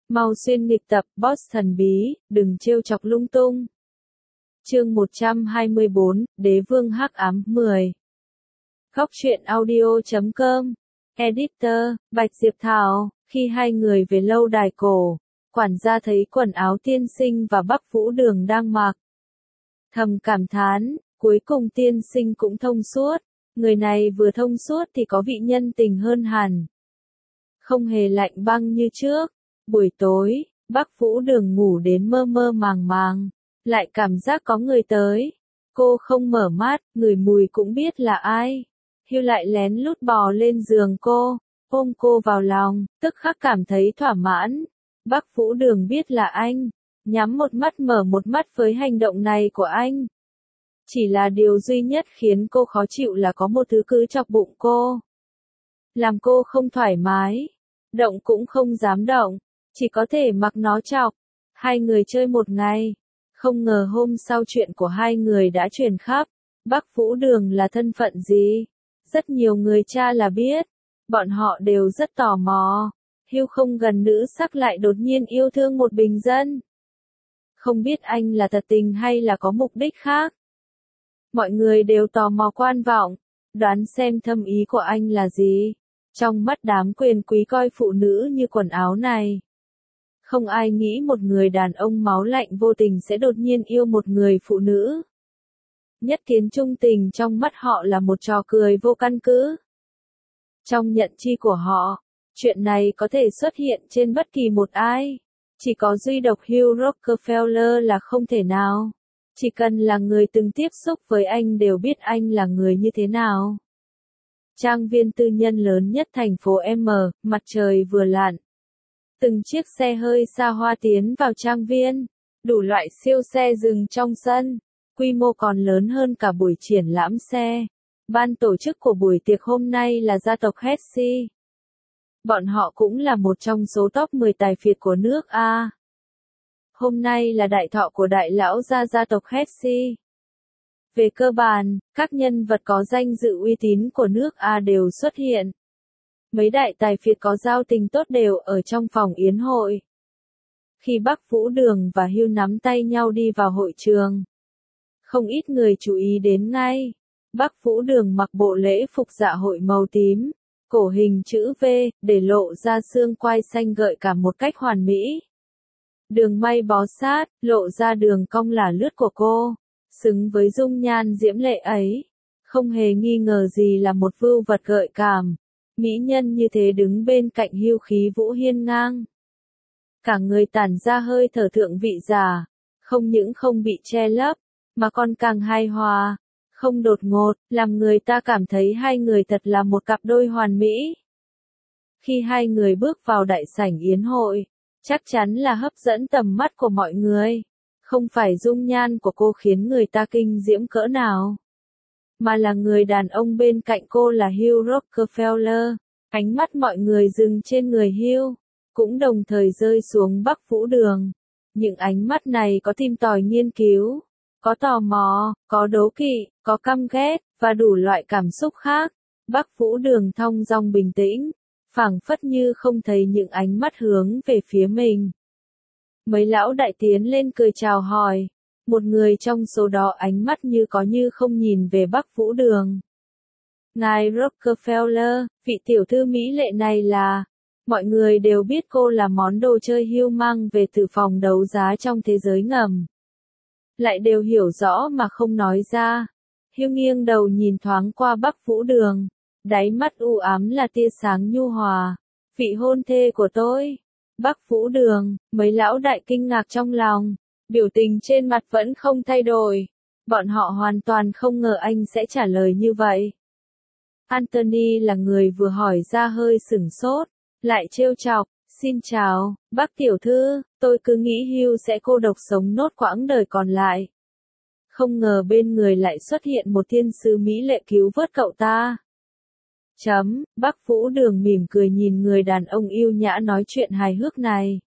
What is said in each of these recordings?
Mau xuyên nghịch tập, boss thần bí, đừng trêu chọc lung tung. Chương 124, Đế vương hắc ám 10. Góc truyện audio.com. Editor, Bạch Diệp Thảo. Khi hai người về lâu đài cổ, quản gia thấy quần áo tiên sinh và Bắc Vũ Đường đang mặc. Thầm cảm thán, cuối cùng tiên sinh cũng thông suốt. Người này vừa thông suốt thì có vị nhân tình hơn hẳn. Không hề lạnh băng như trước. Buổi tối, Bắc Vũ Đường ngủ đến mơ mơ màng màng, lại cảm giác có người tới. Cô không mở mắt, ngửi mùi cũng biết là ai. Hưu lại lén lút bò lên giường cô, ôm cô vào lòng, tức khắc cảm thấy thỏa mãn. Bắc Vũ Đường biết là anh, nhắm một mắt mở một mắt với hành động này của anh. Chỉ là điều duy nhất khiến cô khó chịu là có một thứ cứ chọc bụng cô. Làm cô không thoải mái, động cũng không dám động, chỉ có thể mặc nó chọc. Hai người chơi một ngày, không ngờ hôm sau chuyện của hai người đã truyền khắp. Bắc Vũ Đường là thân phận gì? Rất nhiều người cha là biết, bọn họ đều rất tò mò. Hưu không gần nữ sắc lại đột nhiên yêu thương một bình dân. Không biết anh là thật tình hay là có mục đích khác. Mọi người đều tò mò quan vọng, đoán xem thâm ý của anh là gì. Trong mắt đám quyền quý coi phụ nữ như quần áo này. Không ai nghĩ một người đàn ông máu lạnh vô tình sẽ đột nhiên yêu một người phụ nữ. Nhất kiến trung tình trong mắt họ là một trò cười vô căn cứ. Trong nhận chi của họ, chuyện này có thể xuất hiện trên bất kỳ một ai. Chỉ có duy độc Hugh Rockefeller là không thể nào. Chỉ cần là người từng tiếp xúc với anh đều biết anh là người như thế nào. Trang viên tư nhân lớn nhất thành phố M, mặt trời vừa lặn. Từng chiếc xe hơi xa hoa tiến vào trang viên, đủ loại siêu xe dừng trong sân, quy mô còn lớn hơn cả buổi triển lãm xe. Ban tổ chức của buổi tiệc hôm nay là gia tộc Hesse. Bọn họ cũng là một trong số top 10 tài phiệt của nước A. Hôm nay là đại thọ của đại lão gia tộc Hesse. Về cơ bản, các nhân vật có danh dự uy tín của nước A đều xuất hiện. Mấy đại tài phiệt có giao tình tốt đều ở trong phòng yến hội. Khi Bắc Vũ Đường và Hưu nắm tay nhau đi vào hội trường, không ít người chú ý đến ngay. Bắc Vũ Đường mặc bộ lễ phục dạ hội màu tím, cổ hình chữ V, để lộ ra xương quai xanh gợi cảm một cách hoàn mỹ. Đường may bó sát, lộ ra đường cong lả lướt của cô, xứng với dung nhan diễm lệ ấy. Không hề nghi ngờ gì là một vưu vật gợi cảm. Mỹ nhân như thế đứng bên cạnh Hưu khí vũ hiên ngang. Cả người tản ra hơi thở thượng vị giả, không những không bị che lấp, mà còn càng hài hòa, không đột ngột, làm người ta cảm thấy hai người thật là một cặp đôi hoàn mỹ. Khi hai người bước vào đại sảnh yến hội, chắc chắn là hấp dẫn tầm mắt của mọi người. Không phải dung nhan của cô khiến người ta kinh diễm cỡ nào, mà là người đàn ông bên cạnh cô là Hugh Rockefeller. Ánh mắt mọi người dừng trên người Hugh, cũng đồng thời rơi xuống Bắc Vũ Đường. Những ánh mắt này có tìm tòi nghiên cứu, có tò mò, có đố kỵ, có căm ghét, và đủ loại cảm xúc khác. Bắc Vũ Đường thong dong bình tĩnh, phảng phất như không thấy những ánh mắt hướng về phía mình. Mấy lão đại tiến lên cười chào hỏi. Một người trong số đó ánh mắt như có như không nhìn về Bắc Vũ Đường. Ngài Rockefeller, vị tiểu thư mỹ lệ này là... Mọi người đều biết cô là món đồ chơi Hugh mang về từ phòng đấu giá trong thế giới ngầm. Lại đều hiểu rõ mà không nói ra. Hugh nghiêng đầu nhìn thoáng qua Bắc Vũ Đường. Đáy mắt u ám là tia sáng nhu hòa. Vị hôn thê của tôi. Bắc Vũ Đường, mấy lão đại kinh ngạc trong lòng. Biểu tình trên mặt vẫn không thay đổi. Bọn họ hoàn toàn không ngờ anh sẽ trả lời như vậy. Anthony là người vừa hỏi ra hơi sửng sốt, lại trêu chọc, xin chào, bác tiểu thư, tôi cứ nghĩ Hugh sẽ cô độc sống nốt quãng đời còn lại. Không ngờ bên người lại xuất hiện một thiên sứ mỹ lệ cứu vớt cậu ta. Bắc Vũ Đường mỉm cười nhìn người đàn ông yêu nhã nói chuyện hài hước này.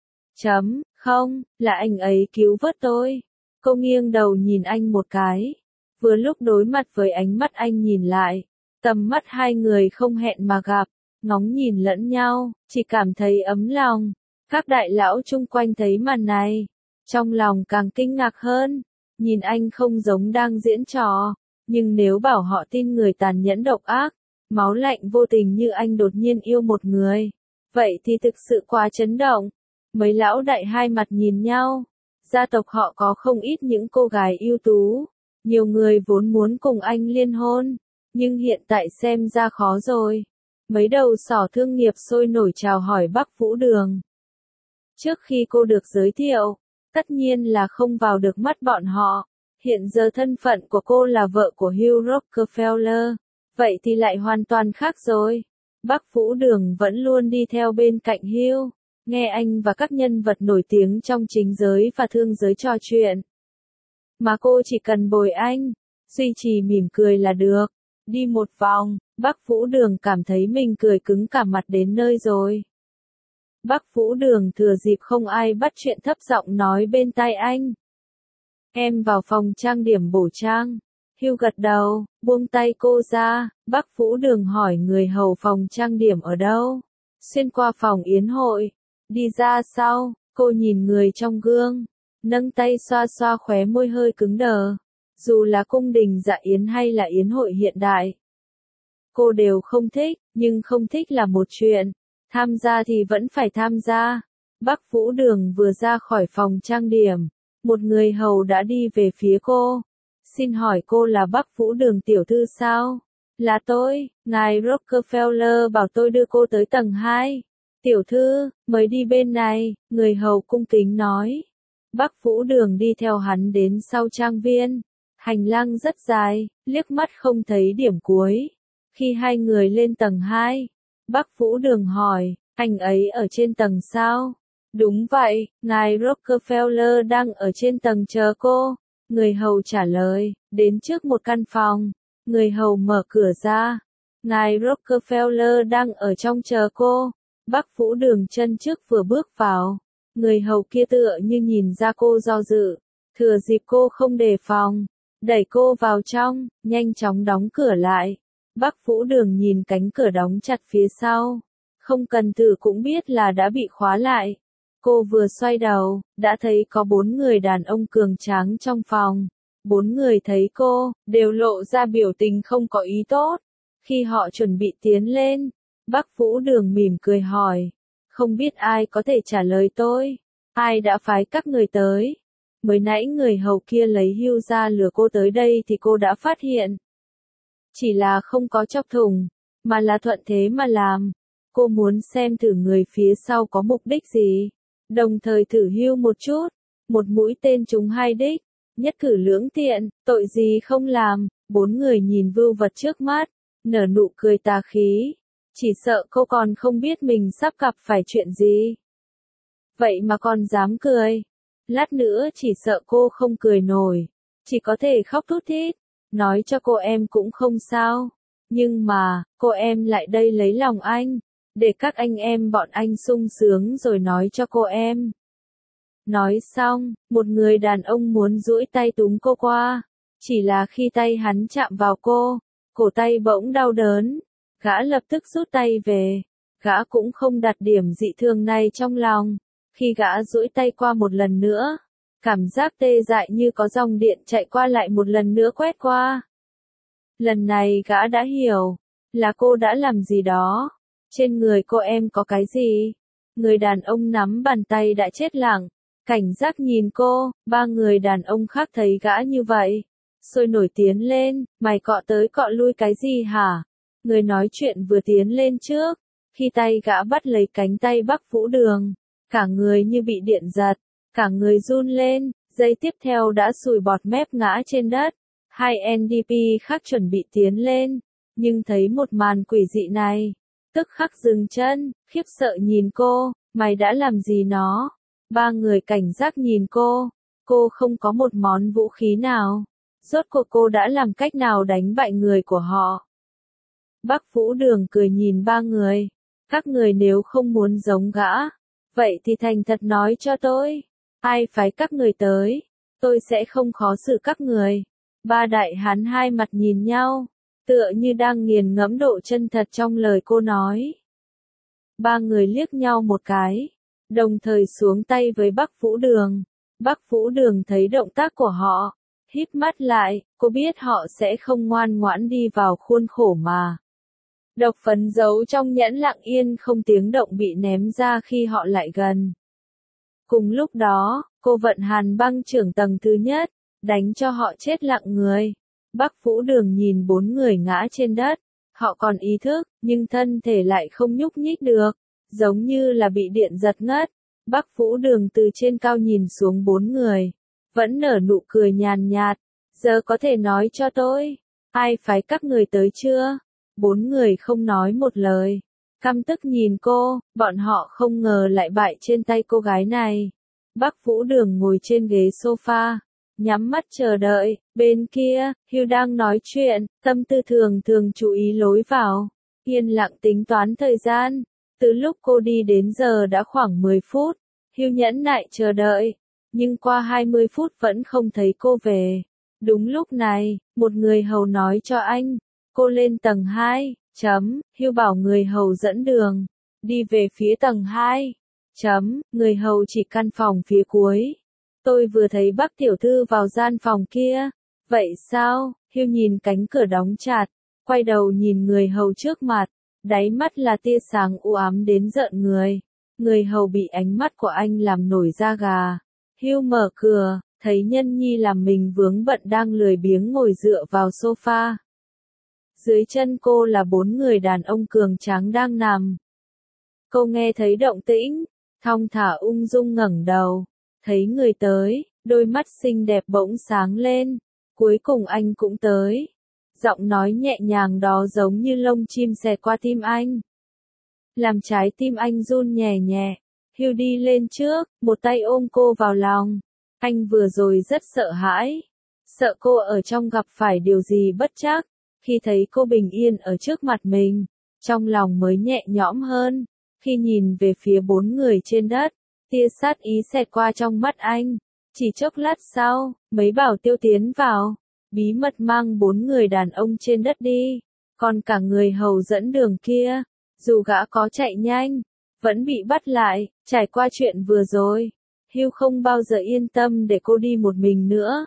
Không, là anh ấy cứu vớt tôi. Cô nghiêng đầu nhìn anh một cái. Vừa lúc đối mặt với ánh mắt anh nhìn lại, tầm mắt hai người không hẹn mà gặp, ngóng nhìn lẫn nhau, chỉ cảm thấy ấm lòng. Các đại lão chung quanh thấy màn này, trong lòng càng kinh ngạc hơn, nhìn anh không giống đang diễn trò, nhưng nếu bảo họ tin người tàn nhẫn độc ác, máu lạnh vô tình như anh đột nhiên yêu một người, vậy thì thực sự quá chấn động. Mấy lão đại hai mặt nhìn nhau, gia tộc họ có không ít những cô gái ưu tú, nhiều người vốn muốn cùng anh liên hôn, nhưng hiện tại xem ra khó rồi. Mấy đầu sỏ thương nghiệp sôi nổi chào hỏi Bắc Vũ Đường. Trước khi cô được giới thiệu, tất nhiên là không vào được mắt bọn họ. Hiện giờ thân phận của cô là vợ của Hugh Rockefeller, vậy thì lại hoàn toàn khác rồi. Bắc Vũ Đường vẫn luôn đi theo bên cạnh Hugh, nghe anh và các nhân vật nổi tiếng trong chính giới và thương giới trò chuyện. Mà cô chỉ cần bồi anh, duy trì mỉm cười là được. Đi một vòng, Bắc Vũ Đường cảm thấy mình cười cứng cả mặt đến nơi rồi. Bắc Vũ Đường thừa dịp không ai bắt chuyện thấp giọng nói bên tai anh. Em vào phòng trang điểm bổ trang. Hugh gật đầu, buông tay cô ra, Bắc Vũ Đường hỏi người hầu phòng trang điểm ở đâu. Xuyên qua phòng yến hội, đi ra sau, cô nhìn người trong gương, nâng tay xoa xoa khóe môi hơi cứng đờ. Dù là cung đình dạ yến hay là yến hội hiện đại, cô đều không thích, nhưng không thích là một chuyện, tham gia thì vẫn phải tham gia. Bắc Vũ Đường vừa ra khỏi phòng trang điểm, một người hầu đã đi về phía cô. Xin hỏi cô là Bắc Vũ Đường tiểu thư sao? Là tôi, ngài Rockefeller bảo tôi đưa cô tới tầng 2. Tiểu thư, mời đi bên này, người hầu cung kính nói. Bắc Vũ Đường đi theo hắn đến sau trang viên. Hành lang rất dài, liếc mắt không thấy điểm cuối. Khi hai người lên tầng 2, Bắc Vũ Đường hỏi, anh ấy ở trên tầng sao? Đúng vậy, ngài Rockefeller đang ở trên tầng chờ cô. Người hầu trả lời, đến trước một căn phòng. Người hầu mở cửa ra. Ngài Rockefeller đang ở trong chờ cô. Bắc Vũ Đường chân trước vừa bước vào. Người hầu kia tựa như nhìn ra cô do dự. Thừa dịp cô không đề phòng, đẩy cô vào trong, nhanh chóng đóng cửa lại. Bắc Vũ Đường nhìn cánh cửa đóng chặt phía sau. Không cần thử cũng biết là đã bị khóa lại. Cô vừa xoay đầu, đã thấy có 4 người đàn ông cường tráng trong phòng. 4 người thấy cô, đều lộ ra biểu tình không có ý tốt. Khi họ chuẩn bị tiến lên, Bắc Vũ Đường mỉm cười hỏi. Không biết ai có thể trả lời tôi? Ai đã phái các người tới? Mới nãy người hầu kia lấy Hugh ra lừa cô tới đây thì cô đã phát hiện. Chỉ là không có chọc thủng, mà là thuận thế mà làm. Cô muốn xem thử người phía sau có mục đích gì. Đồng thời thử Hugh một chút. Một mũi tên trúng 2 đích. Nhất cử lưỡng tiện, tội gì không làm. 4 người nhìn vưu vật trước mắt, nở nụ cười tà khí. Chỉ sợ cô còn không biết mình sắp gặp phải chuyện gì. Vậy mà còn dám cười. Lát nữa chỉ sợ cô không cười nổi. Chỉ có thể khóc thút thít. Nói cho cô em cũng không sao. Nhưng mà, cô em lại đây lấy lòng anh. Để các anh em bọn anh sung sướng rồi nói cho cô em. Nói xong, một người đàn ông muốn duỗi tay túm cô qua. Chỉ là khi tay hắn chạm vào cô, cổ tay bỗng đau đớn. Gã lập tức rút tay về. Gã cũng không đặt điểm dị thường này trong lòng. Khi gã duỗi tay qua một lần nữa, cảm giác tê dại như có dòng điện chạy qua lại một lần nữa quét qua. Lần này gã đã hiểu, là cô đã làm gì đó. Trên người cô em có cái gì? Người đàn ông nắm bàn tay đã chết lặng, cảnh giác nhìn cô. 3 người đàn ông khác thấy gã như vậy, sôi nổi tiến lên, mày cọ tới cọ lui cái gì hả? Người nói chuyện vừa tiến lên trước, khi tay gã bắt lấy cánh tay Bắc Vũ Đường, cả người như bị điện giật, cả người run lên, giây tiếp theo đã sùi bọt mép ngã trên đất. 2 NDP khác chuẩn bị tiến lên, nhưng thấy một màn quỷ dị này, tức khắc dừng chân, khiếp sợ nhìn cô, mày đã làm gì nó? 3 người cảnh giác nhìn cô không có một món vũ khí nào. Rốt cuộc cô đã làm cách nào đánh bại người của họ? Bắc Vũ Đường cười nhìn 3 người, các người nếu không muốn giống gã, vậy thì thành thật nói cho tôi, ai phái các người tới, tôi sẽ không khó xử các người. 3 đại hán hai mặt nhìn nhau, tựa như đang nghiền ngẫm độ chân thật trong lời cô nói. 3 người liếc nhau một cái, đồng thời xuống tay với Bắc Vũ Đường. Bắc Vũ Đường thấy động tác của họ, híp mắt lại, cô biết họ sẽ không ngoan ngoãn đi vào khuôn khổ mà. Độc phấn giấu trong nhẫn lặng yên không tiếng động bị ném ra khi họ lại gần. Cùng lúc đó, cô vận hàn băng trưởng tầng thứ nhất, đánh cho họ chết lặng người. Bắc Vũ Đường nhìn 4 người ngã trên đất, họ còn ý thức, nhưng thân thể lại không nhúc nhích được, giống như là bị điện giật ngất. Bắc Vũ Đường từ trên cao nhìn xuống 4 người, vẫn nở nụ cười nhàn nhạt, giờ có thể nói cho tôi, ai phái các người tới chưa? 4 người không nói một lời, căm tức nhìn cô, bọn họ không ngờ lại bại trên tay cô gái này. Bắc Vũ Đường ngồi trên ghế sofa, nhắm mắt chờ đợi, bên kia, Hugh đang nói chuyện, tâm tư thường thường chú ý lối vào, yên lặng tính toán thời gian. Từ lúc cô đi đến giờ đã khoảng 10 phút, Hugh nhẫn nại chờ đợi, nhưng qua 20 phút vẫn không thấy cô về. Đúng lúc này, một người hầu nói cho anh, cô lên tầng 2, Hugh bảo người hầu dẫn đường, đi về phía tầng 2, người hầu chỉ căn phòng phía cuối. Tôi vừa thấy bác tiểu thư vào gian phòng kia. Vậy sao? Hugh nhìn cánh cửa đóng chặt, quay đầu nhìn người hầu trước mặt, đáy mắt là tia sáng u ám đến rợn người. Người hầu bị ánh mắt của anh làm nổi da gà. Hugh mở cửa, thấy nhân nhi làm mình vướng bận đang lười biếng ngồi dựa vào sofa. Dưới chân cô là 4 người đàn ông cường tráng đang nằm. Cô nghe thấy động tĩnh, thong thả ung dung ngẩng đầu, thấy người tới, đôi mắt xinh đẹp bỗng sáng lên, cuối cùng anh cũng tới. Giọng nói nhẹ nhàng đó giống như lông chim xẹt qua tim anh, làm trái tim anh run nhẹ nhẹ. Hugh đi lên trước, một tay ôm cô vào lòng. Anh vừa rồi rất sợ hãi, sợ cô ở trong gặp phải điều gì bất trắc. Khi thấy cô bình yên ở trước mặt mình, trong lòng mới nhẹ nhõm hơn. Khi nhìn về phía 4 người trên đất, tia sát ý xẹt qua trong mắt anh. Chỉ chốc lát sau, mấy bảo tiêu tiến vào, bí mật mang 4 người đàn ông trên đất đi. Còn cả người hầu dẫn đường kia, dù gã có chạy nhanh, vẫn bị bắt lại. Trải qua chuyện vừa rồi, Hugh không bao giờ yên tâm để cô đi một mình nữa.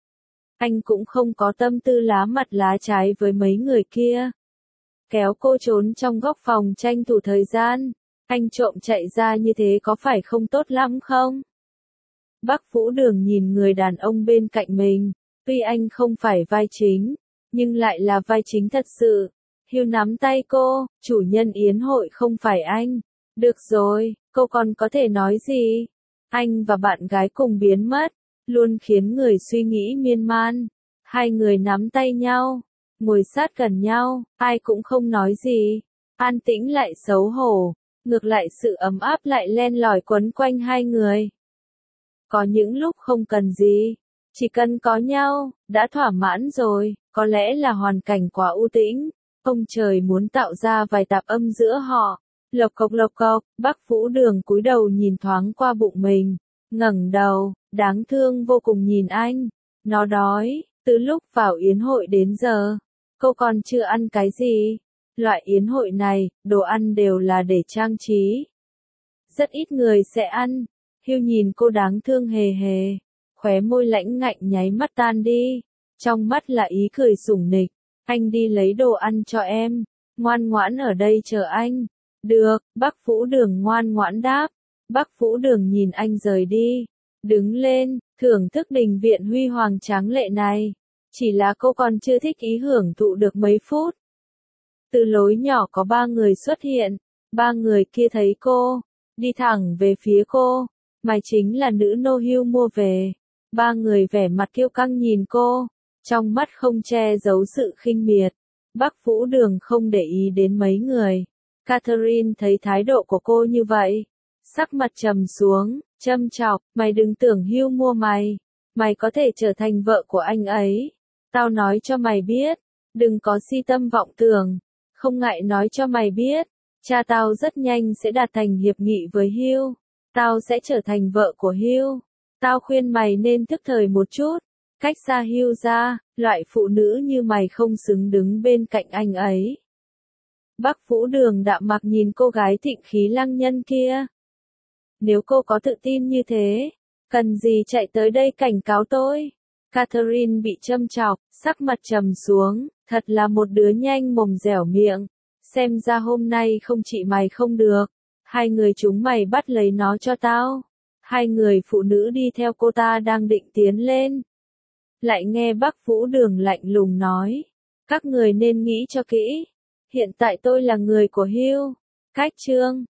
Anh cũng không có tâm tư lá mặt lá trái với mấy người kia. Kéo cô trốn trong góc phòng tranh thủ thời gian. Anh trộm chạy ra như thế có phải không tốt lắm không? Bắc Vũ Đường nhìn người đàn ông bên cạnh mình. Tuy anh không phải vai chính, nhưng lại là vai chính thật sự. Hugh nắm tay cô, chủ nhân yến hội không phải anh. Được rồi, cô còn có thể nói gì? Anh và bạn gái cùng biến mất, luôn khiến người suy nghĩ miên man. Hai người nắm tay nhau, ngồi sát gần nhau, ai cũng không nói gì. An tĩnh lại xấu hổ, ngược lại sự ấm áp lại len lỏi quấn quanh hai người. Có những lúc không cần gì, chỉ cần có nhau, đã thỏa mãn rồi. Có lẽ là hoàn cảnh quá u tĩnh, ông trời muốn tạo ra vài tạp âm giữa họ. Lộc cộc, Bắc Vũ Đường cúi đầu nhìn thoáng qua bụng mình, ngẩng đầu, đáng thương vô cùng nhìn anh. Nó đói, từ lúc vào yến hội đến giờ, cô còn chưa ăn cái gì. Loại yến hội này, đồ ăn đều là để trang trí. Rất ít người sẽ ăn. Hugh nhìn cô đáng thương hề hề, khóe môi lãnh ngạnh nháy mắt tan đi. Trong mắt là ý cười sủng nịch. Anh đi lấy đồ ăn cho em, ngoan ngoãn ở đây chờ anh. Được, Bắc Vũ Đường ngoan ngoãn đáp. Bắc Vũ Đường nhìn anh rời đi, đứng lên, thưởng thức đình viện huy hoàng tráng lệ này. Chỉ là cô còn chưa thích ý hưởng thụ được mấy phút. Từ lối nhỏ có 3 người xuất hiện, 3 người kia thấy cô, đi thẳng về phía cô. Mày chính là nữ nô Hugh mua về. 3 người vẻ mặt kiêu căng nhìn cô, trong mắt không che giấu sự khinh miệt. Bắc Vũ Đường không để ý đến mấy người. Catherine thấy thái độ của cô như vậy, sắc mặt trầm xuống, châm chọc, mày đừng tưởng Hugh mua mày, mày có thể trở thành vợ của anh ấy. Tao nói cho mày biết, đừng có si tâm vọng tưởng, không ngại nói cho mày biết, cha tao rất nhanh sẽ đạt thành hiệp nghị với Hugh, tao sẽ trở thành vợ của Hugh. Tao khuyên mày nên thức thời một chút, cách xa Hugh ra, loại phụ nữ như mày không xứng đứng bên cạnh anh ấy. Bắc Vũ Đường đạm mặc nhìn cô gái thịnh khí lăng nhân kia. Nếu cô có tự tin như thế, cần gì chạy tới đây cảnh cáo tôi? Catherine bị châm chọc, sắc mặt trầm xuống, thật là một đứa nhanh mồm dẻo miệng. Xem ra hôm nay không trị mày không được. Hai người chúng mày bắt lấy nó cho tao. Hai người phụ nữ đi theo cô ta đang định tiến lên. Lại nghe Bắc Vũ Đường lạnh lùng nói. Các người nên nghĩ cho kỹ. Hiện tại tôi là người của Hugh. Cách Trương.